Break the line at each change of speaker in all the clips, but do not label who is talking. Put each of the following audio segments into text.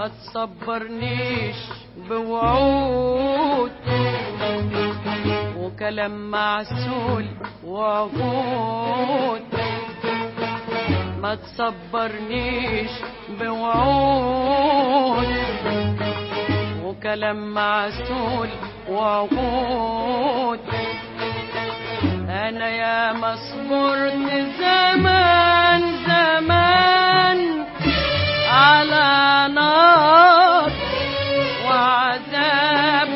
ما تصبرنيش بوعود وكلام معسول وعقود، ما تصبرنيش بوعود وكلام معسول وعقود. انا يا ما صبرت زمان زمان على نار وعذاب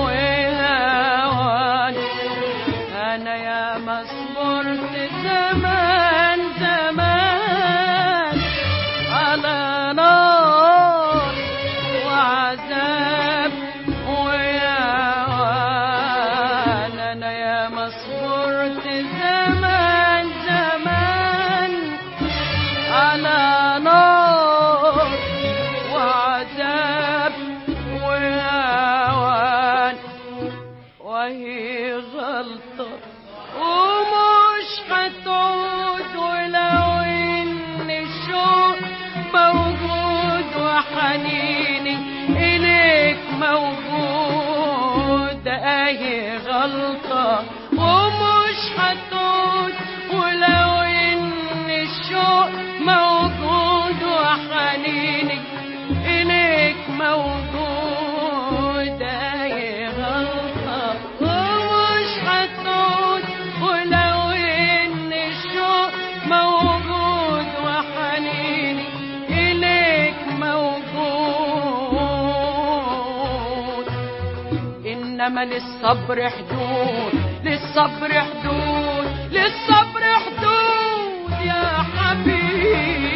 وهوان. انا يا ما صبرت زمان زمان على نار وعذاب وهوان. انا يا ما صبرت زمان زمان على نار وعذاب وهوان. وهي غلطة ومش هتعود، ولو ان الشوق موجود وحنيني اليك موجود. اهي غلطة ومش هتعود، ولو ان الشوق موجود وحنيني اليك موجود. اهي غلطة ومش هتعود، ولو ان الشوق موجود وحنيني اليك موجود. انما للصبر حدود، للصبر حدود، للصبر حدود يا حبيبي.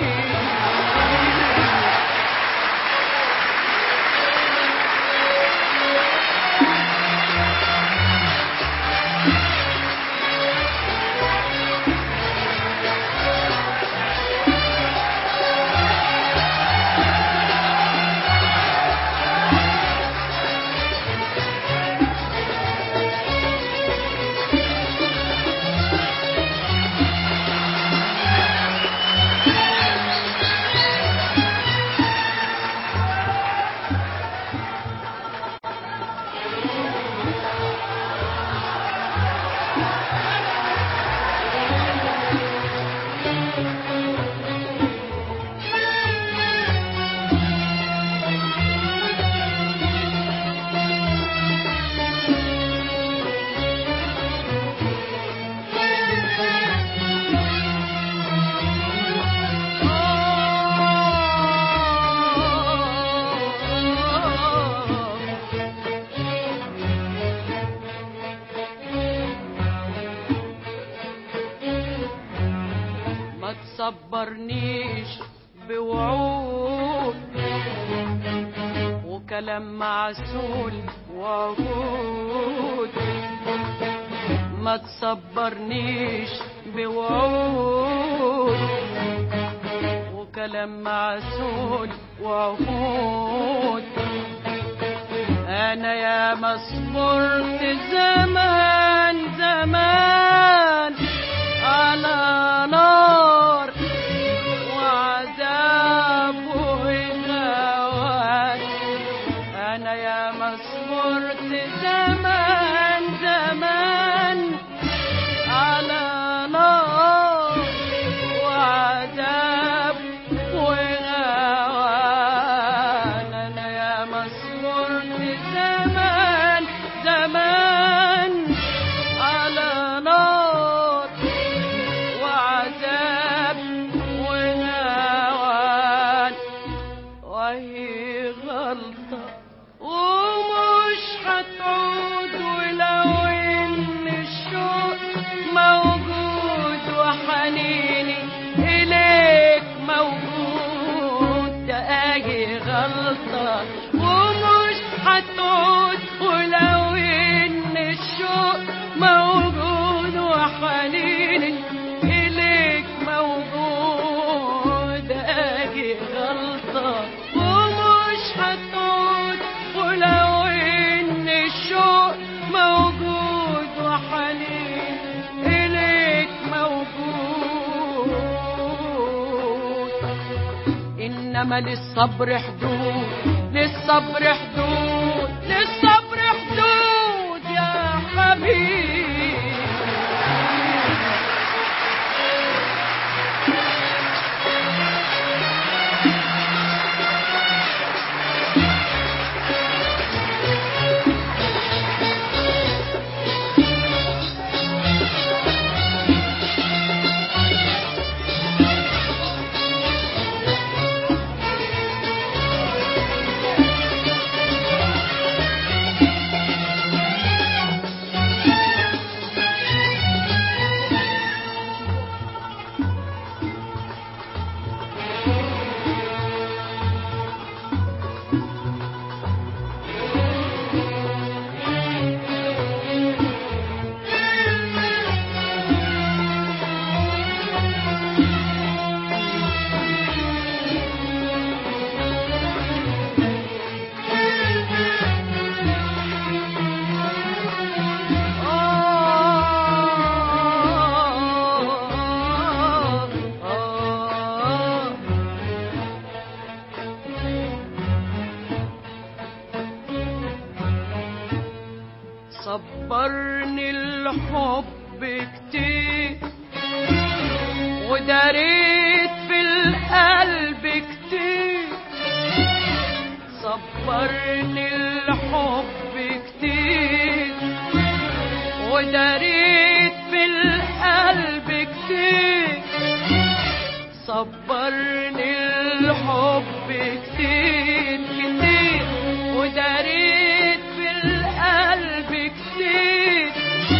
ما تصبرنيش بوعود وكلام معسول وعقود. ما تصبرنيش بوعود وكلام معسول وعقود. انا يا ما صبرت زمان زمان على نار وعذاب وهوان. انا يا ما صبرت زمان زمان على نار وعذاب وهوان. انا يا ما صبرت زمان زمان على نار وعذاب وهوان. وهي غلطة ومش هتعود، ولو ان الشوق موجود وحنيني اليك موجود. ده اهي غلطة ومش هتعود، ولو ان الشوق موجود وحنيني اليك موجود. اهي غلطة ومش هتعود، ولو ان الشوق موجود وحنين اليك موجود. انما إنما للصبر حدود، للصبر حدود، للصبر حدود يا حبيبي. صبرني الحب كتير وداريت في القلب كتير، صبرني الحب كتير وداريت في القلب كتير، صبرني الحب كتير كتير وداريت في القلب كتير،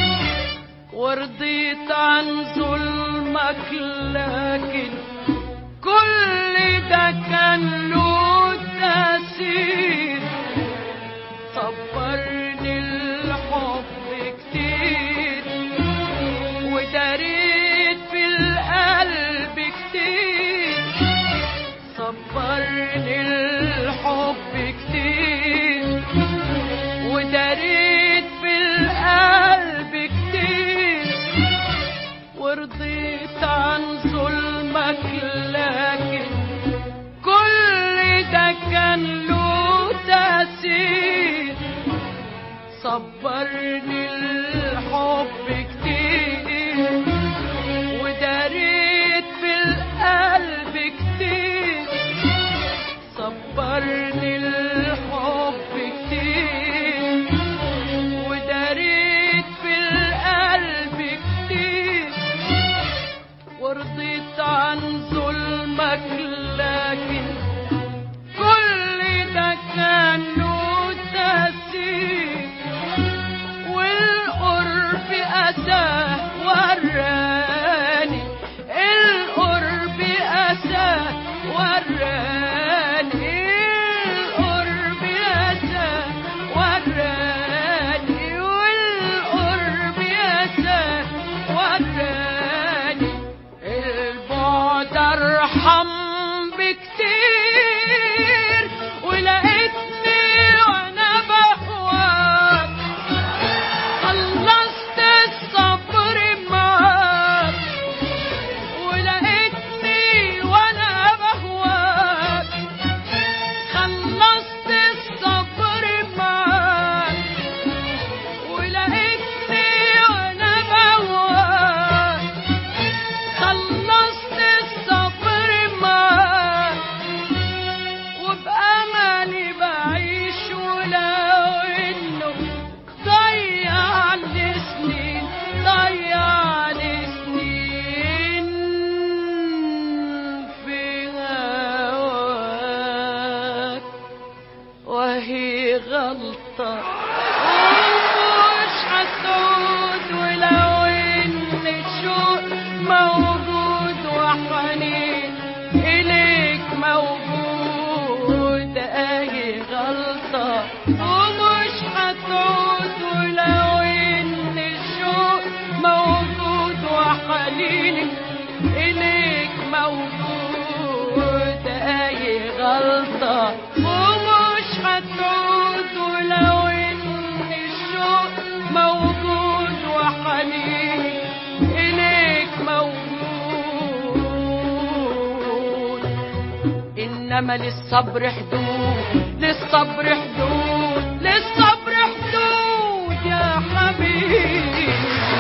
ورضيت عن ظلمك لكن كل ده كان له تأثير. صبرني الحب كتير وداريت في القلب كتير، صبرني الحب كتير وداريت في القلب كتير، ورضيت عن ظلمك لكن كل ده كان له تأثير. صبرني الحب كتير وداريت في القلب كتير، صبرني الحب كتير وداريت في القلب كتير، ورضيت عن ظلمك لكن كل ده كان له تأثير. والقرب أتاه وراني، القرب أتاه وراني، القرب أتاه وراني، والقرب أتاه وراني، البعد أرحم بكتير، ولقيتني وأنا بهواك خلصت الصبر معاك، ولقيتني وأنا بهواك خلصت الصبر معاك، ولقيتني وأنا بهواك خلصت الصبر معاك، وبأماني بعيش ولو إنه ضيع لي سنين، ضيع لي سنين في هواك، وهي غلطة ومش هتعود، ولو إن الشوق موجود وحنين إليك موجود، أهي غلطة ومش هتعود، ولو إن الشوق موجود وحنين إليك موجود، أهي غلطة ومش هتعود، ولو إن الشوق موجود وحنين إليك موجود. إن إنما للصبر حدود، للصبر حدود، للصبر حدود يا حبيبي.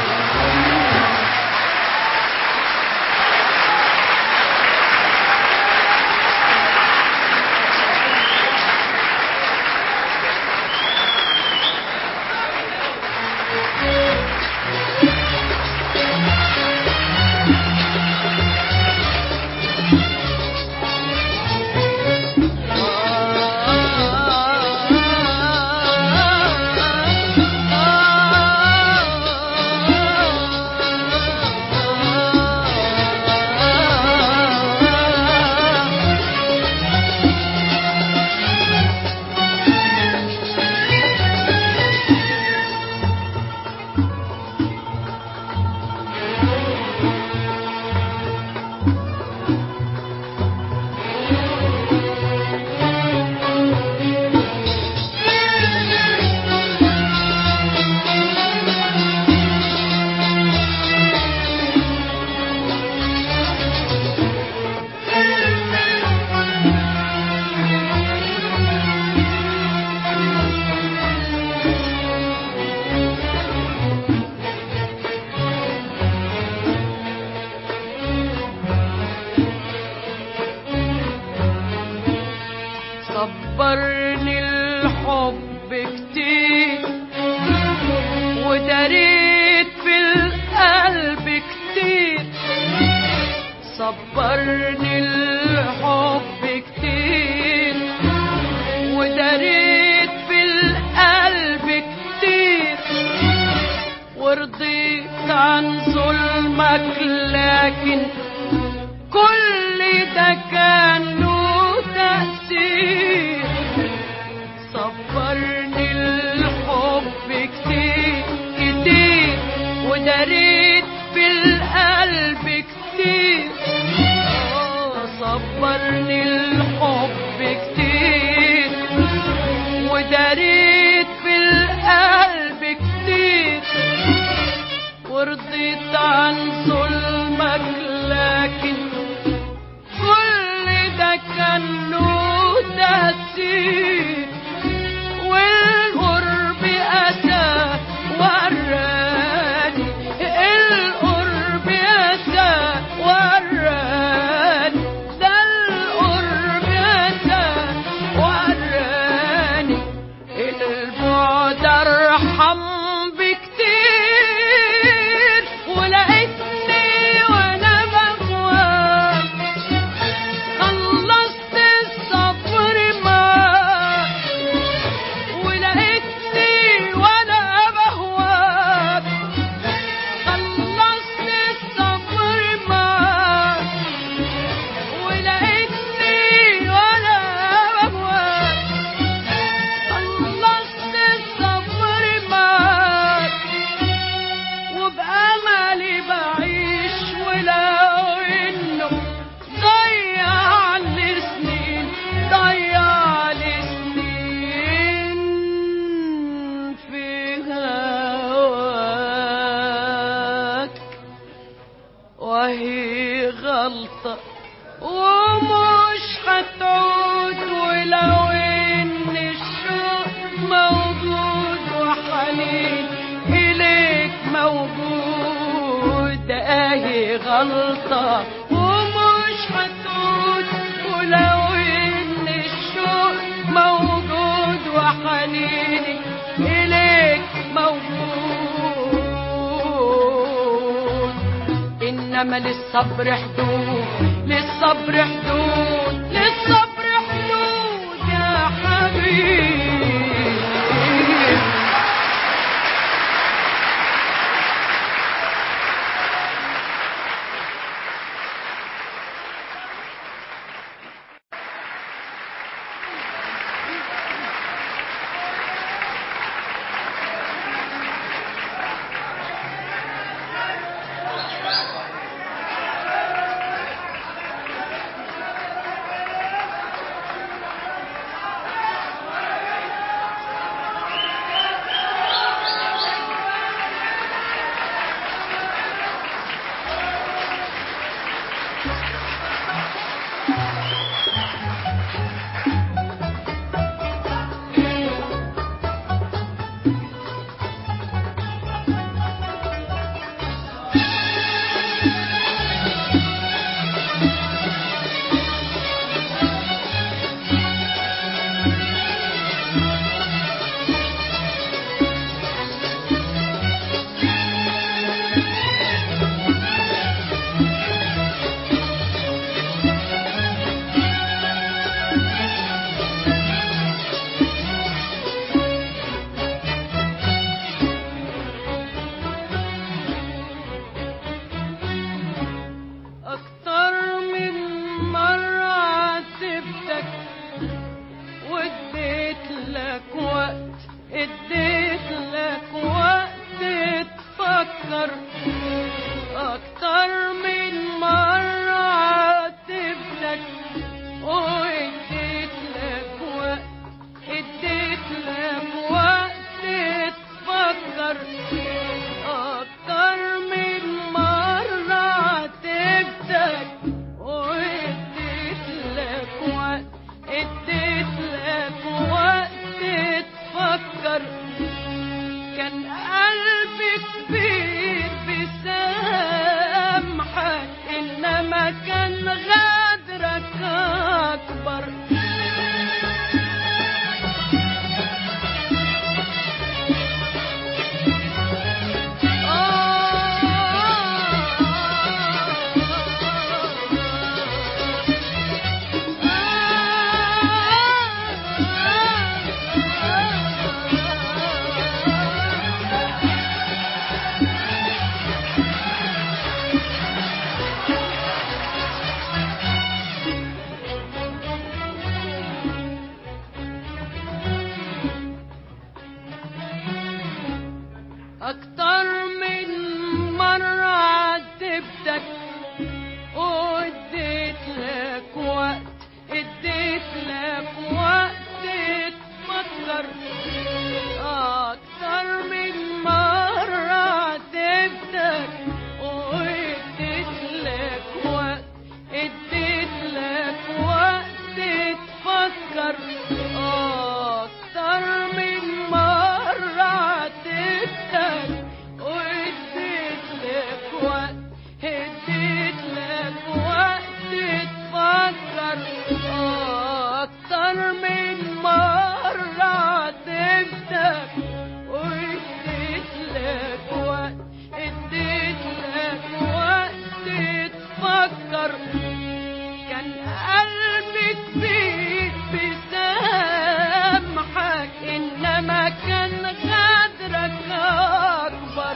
صبرني الحب كتير وداريت في القلب كتير، صبرني الحب كتير وداريت في القلب كتير، ورضيت عن ظلمك لكن كل ده كان له تأثير. صبرني الحب كتير كتير وداريت في القلب كتير، صبرني الحب كتير وداريت في القلب كتير، ورضيت عن ظلمك لكن كل ده كان له تأثير. والقرب أتى وراني، القرب أتى وراني، ده القرب أتى وراني، البعد أرحم بكتير، ولقيتني وأنا بغواك خلصت الصبر معاك، ولقيتني وأنا بهواك خلصت الصبر معاك، ولقيتني وأنا بهواك خلصت الصبر معاك، وبأملي بعيش ولو إنه ضيع لي سنين، ضيع لي سنين في هواك، وهي غلطة ومش هتعود، ولو إن الشوق موجود وحنين إليك موجود، أهي غلطة ومش هتعود، ولو إن الشوق موجود وحنيني إليك موجود. إنما للصبر حدود، للصبر حدود، للصبر حدود يا حبيبي. لك وقت، اديت لك وقت تفكر اكتر من مرة عاتبتك، واديت لك وقت، اديت لك وقت تفكر اكتر من مرة عاتبتك، واديت لك وقت، اديت لك وقت تفكر. كان قلبي كبير بسامحك، انما كان غدرك اكبر. أكتر من مرة عاتبتك، واديت لك وقت، اديت لك وقت تفكر أكتر من مرة عاتبتك، واديت لك وقت، اديت لك وقت تفكر أكتر من مرة عاتبتك، واديت لك وقت، اديت لك وقت تفكر اكتر من مرة عاتبتك، واديت لك وقت، اديت لك وقت تفكر. كان قلبي كبير بسامحك، انما كان غدرك اكبر.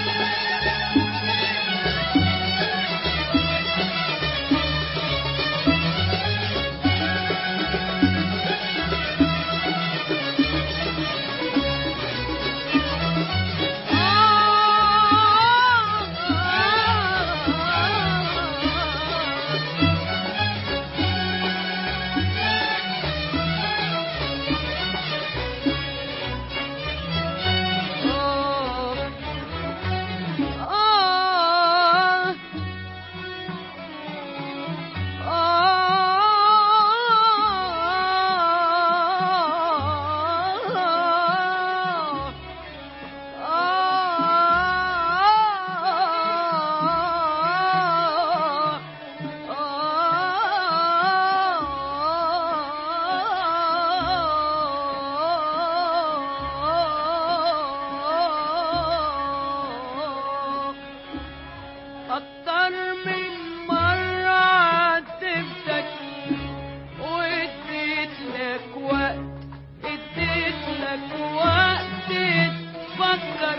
أكتر من مرة عاتبتك، واديت لك وقت، اديت لك وقت تفكر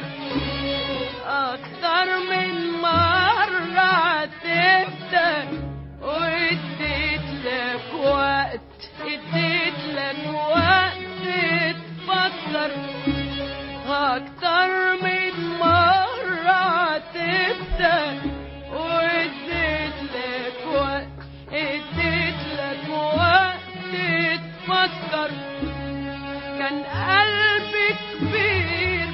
أكتر من مرة عاتبتك، واديت لك وقت، اديت لك وقت تفكر أكتر من مرة عاتبتك، واديت لك وقت، اديت لك وقت تفكر. كان قلبي كبير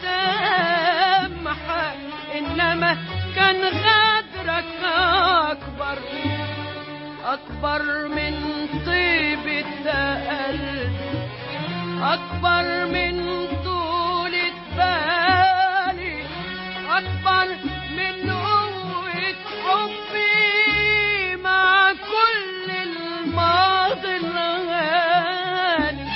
بسامحك، انما كان غدرك اكبر، اكبر من طيبة قلبي، اكبر من طولة بالي، اكبر من قوة حبي مع كل الماضي الغالي.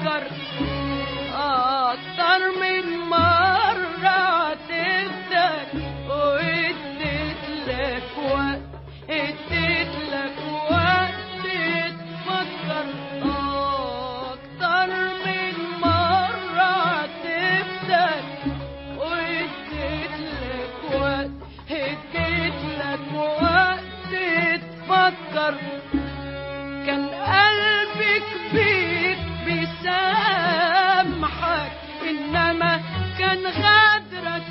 تفكر أكتر من مرة عاتبتك واديتلك وقت تفكر أكتر من مرة عاتبتك واديتلك وقت تفكر كان قلبك بيك بيسامحك إنما كان غدرك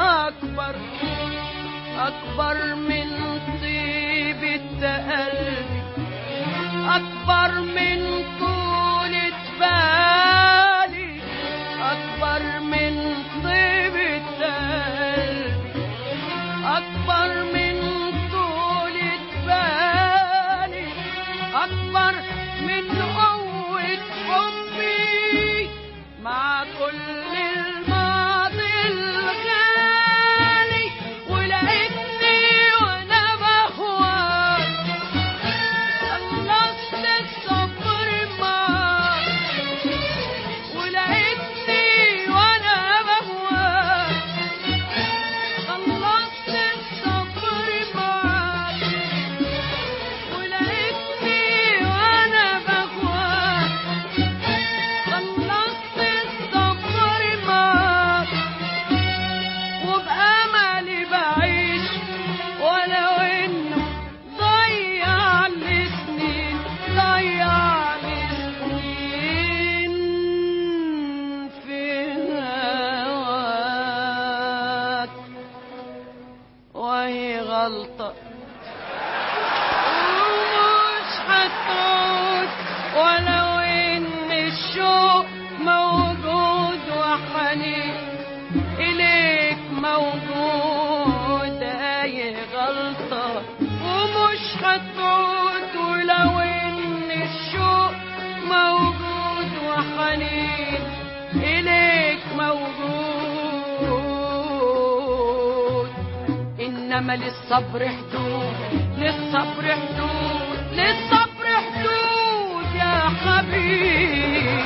أكبر من طيبة قلبي أكبر من طولة بالي أكبر من طيبة قلبي أكبر من طولة بالي أكبر من قوة حبي مع كل الماضي الغالي ولقيتني وأنا بهواك خلصت الصبر معاك ولقيتني وأنا بهواك خلصت الصبر معاك ولقيتني وأنا بهواك خلصت الصبر معاك وبأملي بعيش ولو إنه ضيع لي سنين في هواك وهي غلطة ومش هتعود ولو إن الشوق موجود وحنين إليك موجود أي غلطة ومش هتعود ولو إن الشوق موجود وحنين إليك موجود إنما للصبر حدود يا حبيبي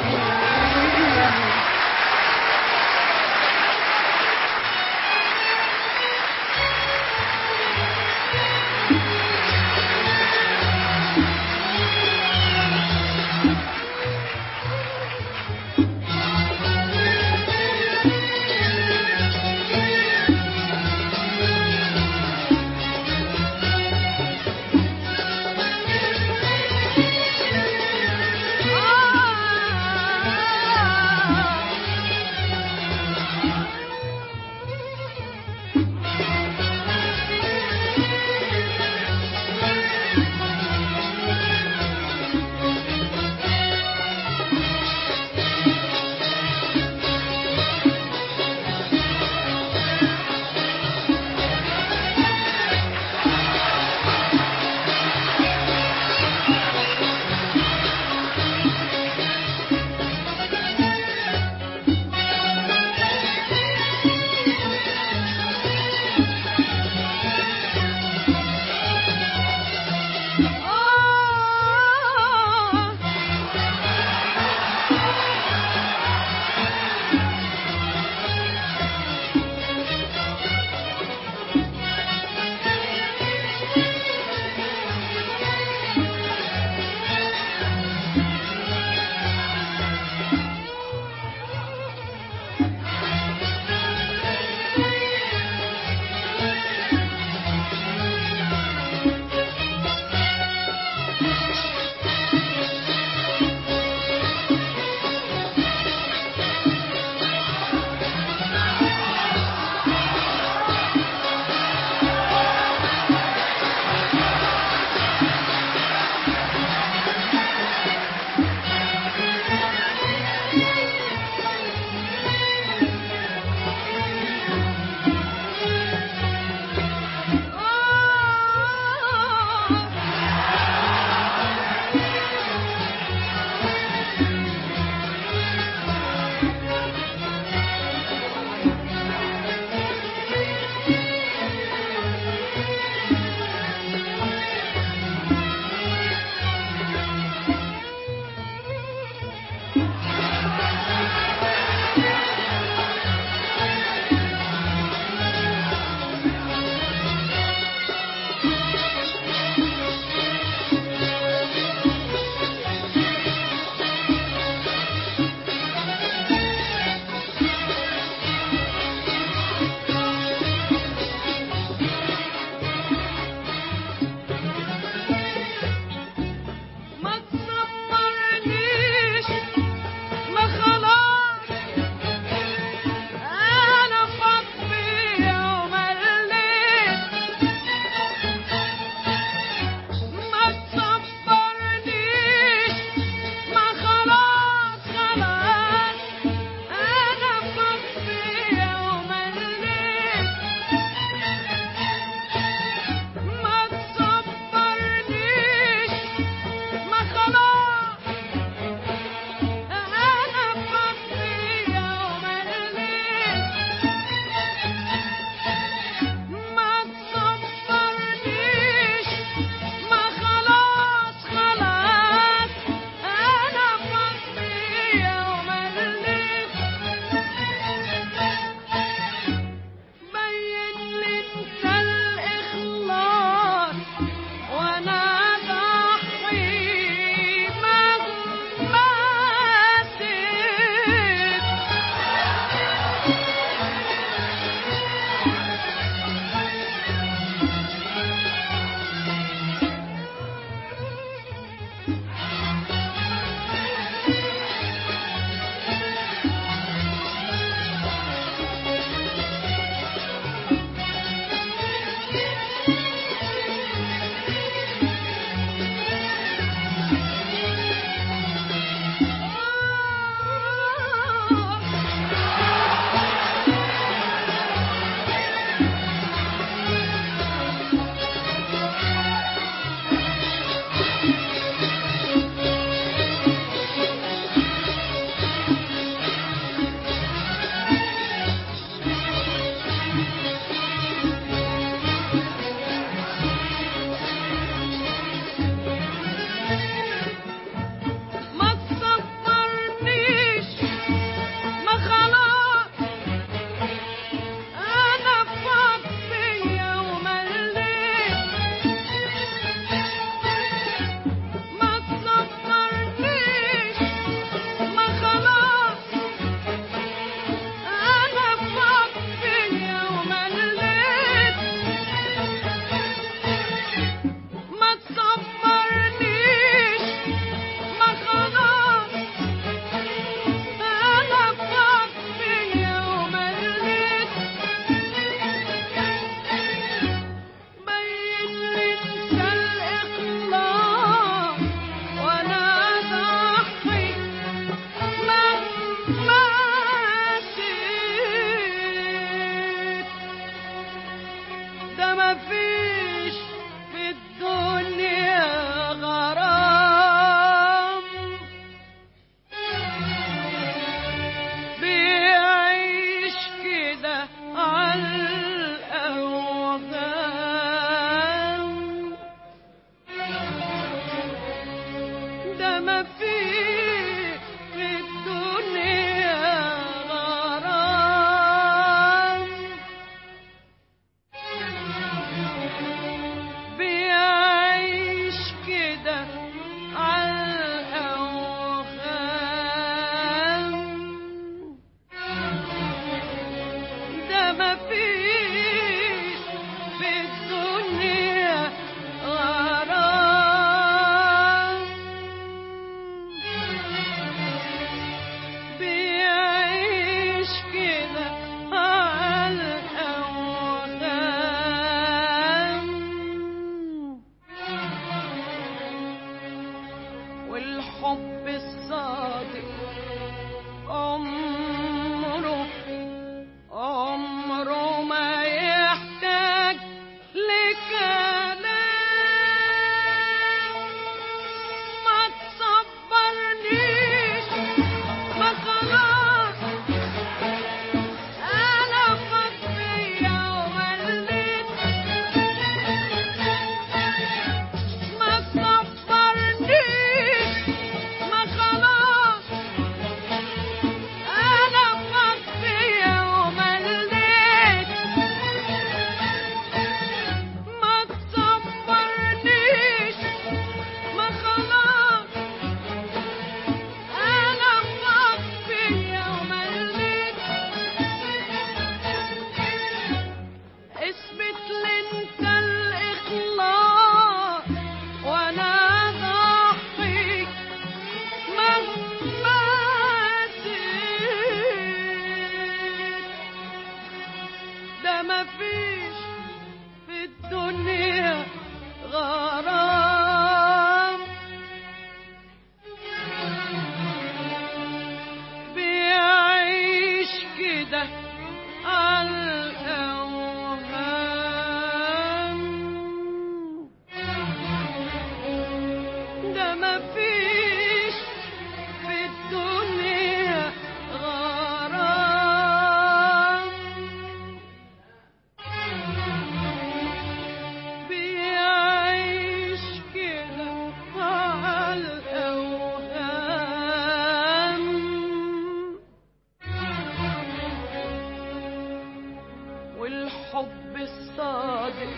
الحب الصادق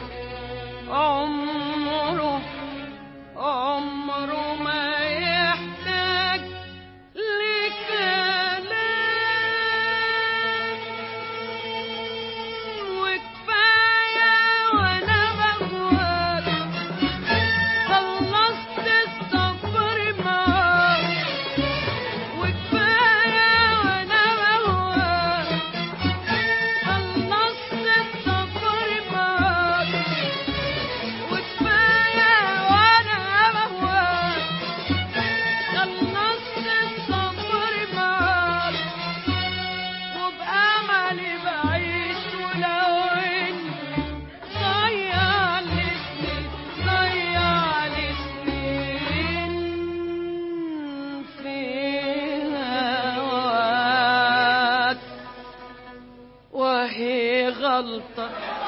عمره ما يحتاج لكلام، وكفاية وانا بهواك خلصت السفر معاك، وكفاية وانا بهواك خلصت السفر معاك، وكفاية وانا بهواك خلصت السفر معاك، وبأملي بعيش ولو إني ضيع لي سنين في هواك، وهي غلطة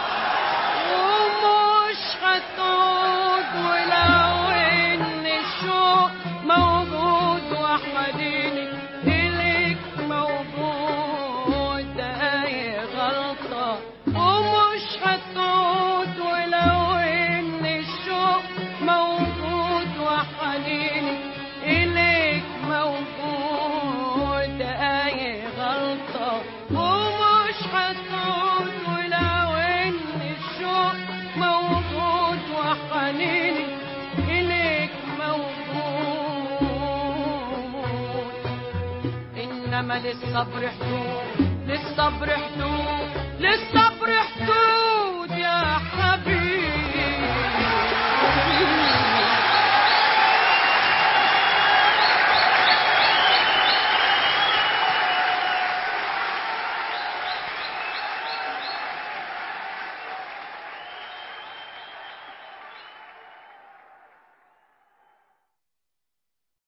ومش هتعود، ولو إن الشوق موجود وحنيني إليك موجود، هي غلطة ومش هتعود، ولو إن الشوق موجود وحنيني إليك موجود، هي غلطة ومش هتعود، ولو إن الشوق موجود وحنيني إليك موجود، إنما للصبر حدود، للصبر حدود، للصبر